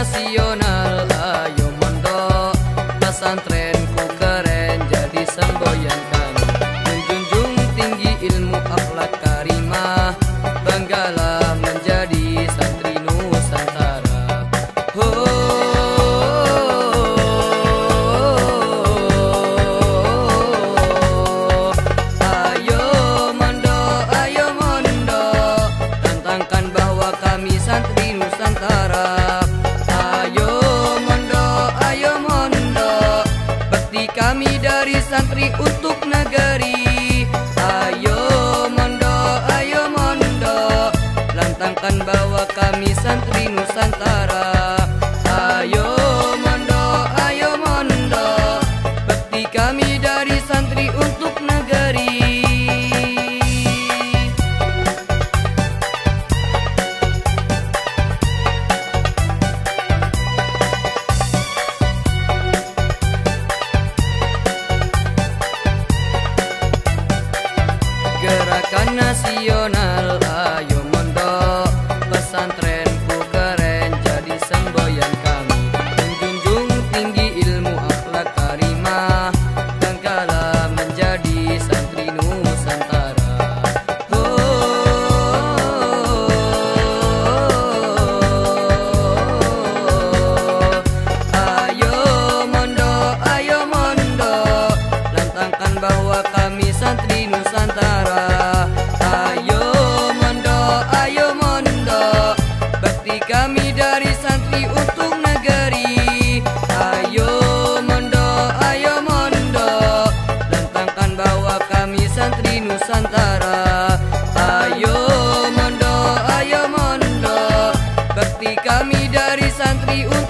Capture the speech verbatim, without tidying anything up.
nasional, ayo mondok, pesantrenku keren jadi semboyan kami. Menjunjung tinggi ilmu akhlak karimah, banggalah menjadi santri Nusantara. Oh, ayo mondok, ayo mondok, tantangkan bahwa kami santri Nusantara. Ayo mondok, ayo mondok, bakti kami dari santri untuk negeri. Ayo mondok, ayo mondok, lantangkan bahwa kami santri Nusantara. Ayo mondok, ayo mondok, bakti kami dari santri untuk negeri. Gerakan nasional, ayo mondok, pesantrenku keren jadi semboyan kami. Menjunjung tinggi ilmu akhlak karimah, banggalah menjadi santri Nusantara. Oh, ayo mondok, ayo mondok, lantangkan bahwa kami santri Nusantara. Ayo mondok, ayo mondok, bakti kami dari santri untuk negeri. Ayo mondok, ayo mondok, lantangkan bahwa kami santri Nusantara. Ayo mondok, ayo mondok, bakti kami dari santri untuk